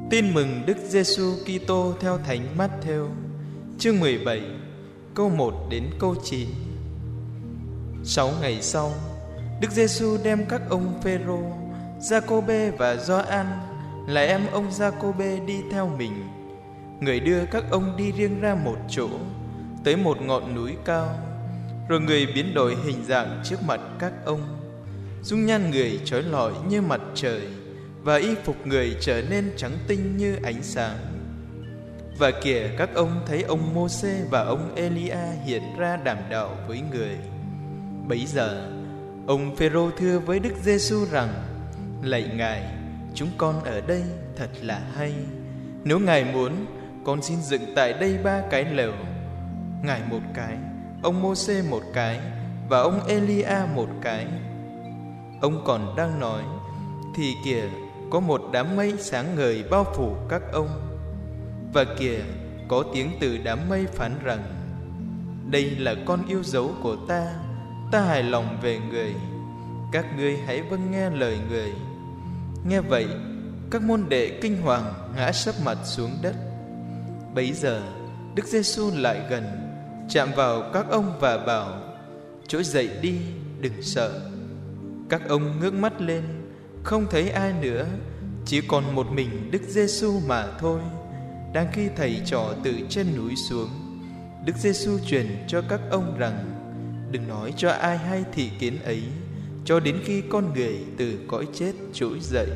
Tin mừng Đức Giêsu Kitô theo Thánh Mát-thêu, chương 17, câu 1 đến câu 9. 6 ngày sau, Đức Giêsu đem các ông Phêrô, Giacôbê và Gioan là em ông Giacôbê đi theo mình. Người đưa các ông đi riêng ra một chỗ, tới một ngọn núi cao. Rồi người biến đổi hình dạng trước mặt các ông. Dung nhan người chói lọi như mặt trời, và y phục người trở nên trắng tinh như ánh sáng. Và kìa, các ông thấy ông Mô-sê và ông Elia hiện ra đảm đạo với người. Bấy giờ, ông Phêrô thưa với Đức Giêsu rằng: Lạy Ngài, chúng con ở đây thật là hay. Nếu Ngài muốn, con xin dựng tại đây 3 cái lều, Ngài một cái, ông Mô-sê một cái, và ông Elia một cái. Ông còn đang nói thì kìa, có một đám mây sáng ngời bao phủ các ông. Và kìa, có tiếng từ đám mây phán rằng: Đây là con yêu dấu của ta, ta hài lòng về người. Các ngươi hãy vâng nghe lời người. Nghe vậy, các môn đệ kinh hoàng ngã sấp mặt xuống đất. Bấy giờ, Đức Giêsu lại gần, chạm vào các ông và bảo: Trỗi dậy đi, đừng sợ. Các ông ngước mắt lên, không thấy ai nữa, chỉ còn một mình Đức Giêsu mà thôi. Đang khi thầy trò từ trên núi xuống, Đức Giêsu truyền cho các ông rằng: Đừng nói cho ai hay thị kiến ấy, cho đến khi con người từ cõi chết trỗi dậy.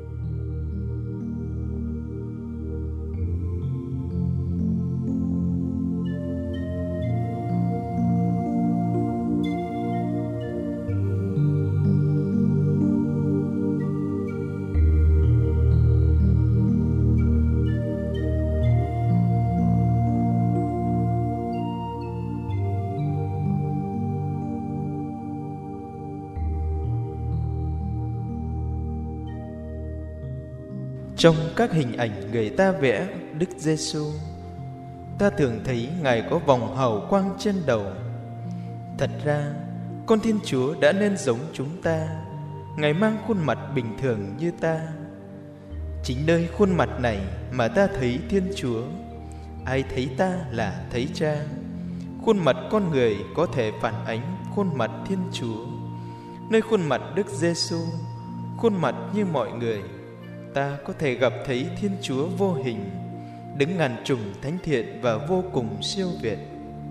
Trong các hình ảnh người ta vẽ Đức Giêsu, ta thường thấy Ngài có vòng hào quang trên đầu. Thật ra, con Thiên Chúa đã nên giống chúng ta. Ngài mang khuôn mặt bình thường như ta. Chính nơi khuôn mặt này mà ta thấy Thiên Chúa. Ai thấy ta là thấy Cha. Khuôn mặt con người có thể phản ánh khuôn mặt Thiên Chúa. Nơi khuôn mặt Đức Giêsu, khuôn mặt như mọi người, ta có thể gặp thấy Thiên Chúa vô hình, đứng ngàn trùng thánh thiện và vô cùng siêu việt.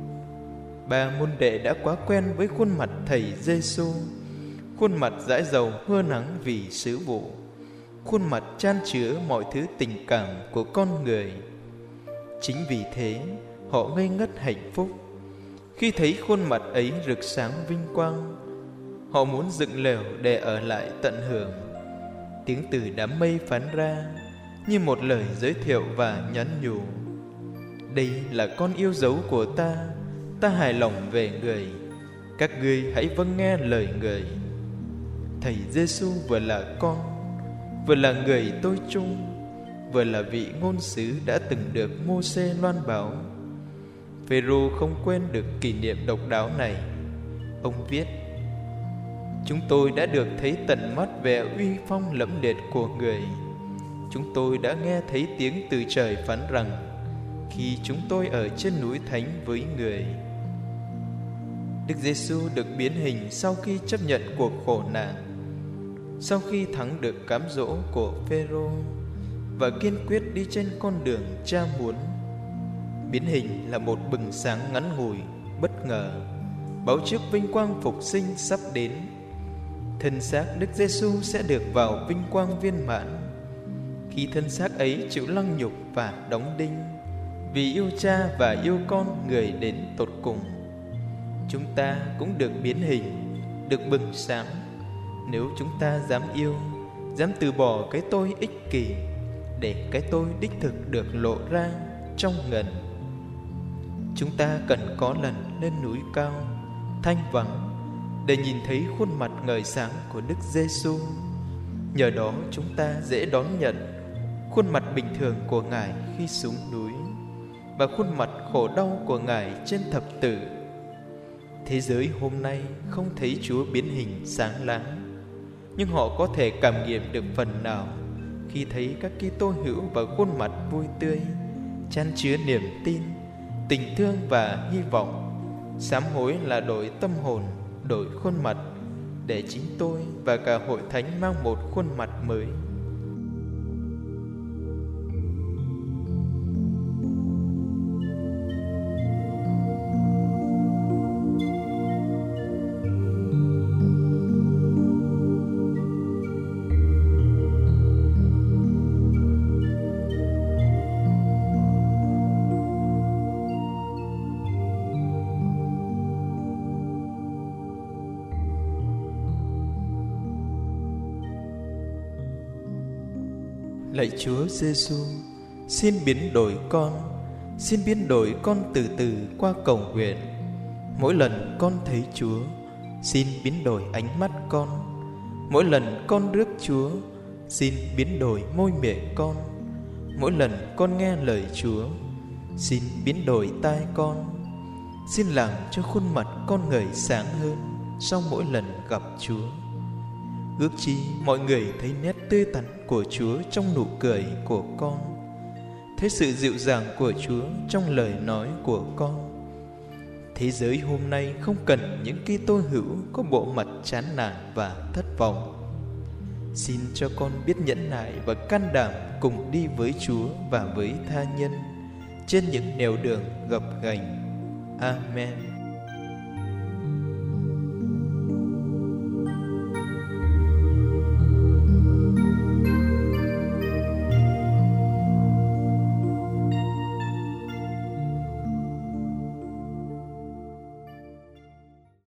3 môn đệ đã quá quen với khuôn mặt thầy Giêsu, khuôn mặt dãi dầu mưa nắng vì sứ vụ, khuôn mặt chan chứa mọi thứ tình cảm của con người. Chính vì thế, họ ngây ngất hạnh phúc khi thấy khuôn mặt ấy rực sáng vinh quang. Họ muốn dựng lều để ở lại tận hưởng. Tiếng từ đám mây phán ra như một lời giới thiệu và nhắn nhủ: Đây là con yêu dấu của ta, ta hài lòng về người. Các ngươi hãy vâng nghe lời người. Thầy Giêsu vừa là con, vừa là người tôi chung, vừa là vị ngôn sứ đã từng được Mô-sê loan báo. Phêrô không quên được kỷ niệm độc đáo này. Ông viết: Chúng tôi đã được thấy tận mắt vẻ uy phong lẫm liệt của người. Chúng tôi đã nghe thấy tiếng từ trời phán rằng: Khi chúng tôi ở trên núi thánh với người. Đức Giêsu được biến hình sau khi chấp nhận cuộc khổ nạn, sau khi thắng được cám dỗ của Phêrô và kiên quyết đi trên con đường Cha muốn. Biến hình là một bừng sáng ngắn ngủi, bất ngờ, báo trước vinh quang phục sinh sắp đến. Thân xác Đức Giêsu sẽ được vào vinh quang viên mãn khi thân xác ấy chịu lăng nhục và đóng đinh, vì yêu Cha và yêu con người đến tột cùng. Chúng ta cũng được biến hình, được bừng sáng, nếu chúng ta dám yêu, dám từ bỏ cái tôi ích kỷ, để cái tôi đích thực được lộ ra trong ngần. Chúng ta cần có lần lên núi cao, thanh vắng, để nhìn thấy khuôn mặt ngời sáng của Đức Giêsu. Nhờ đó chúng ta dễ đón nhận khuôn mặt bình thường của Ngài khi xuống núi, và khuôn mặt khổ đau của Ngài trên thập tự. Thế giới hôm nay không thấy Chúa biến hình sáng láng, nhưng họ có thể cảm nghiệm được phần nào khi thấy các Kitô hữu và khuôn mặt vui tươi, chan chứa niềm tin, tình thương và hy vọng. Sám hối là đổi tâm hồn, đổi khuôn mặt, để chính tôi và cả hội thánh mang một khuôn mặt mới. Lạy Chúa Giêsu, xin biến đổi con, xin biến đổi con từ từ qua cầu nguyện. Mỗi lần con thấy Chúa, xin biến đổi ánh mắt con. Mỗi lần con rước Chúa, xin biến đổi môi miệng con. Mỗi lần con nghe lời Chúa, xin biến đổi tai con. Xin làm cho khuôn mặt con ngời sáng hơn sau mỗi lần gặp Chúa. Ước chi mọi người thấy nét tươi tắn của Chúa trong nụ cười của con, thấy sự dịu dàng của Chúa trong lời nói của con. Thế giới hôm nay không cần những Kitô hữu có bộ mặt chán nản và thất vọng. Xin cho con biết nhẫn nại và can đảm cùng đi với Chúa và với tha nhân trên những nẻo đường gập ghềnh. Amen.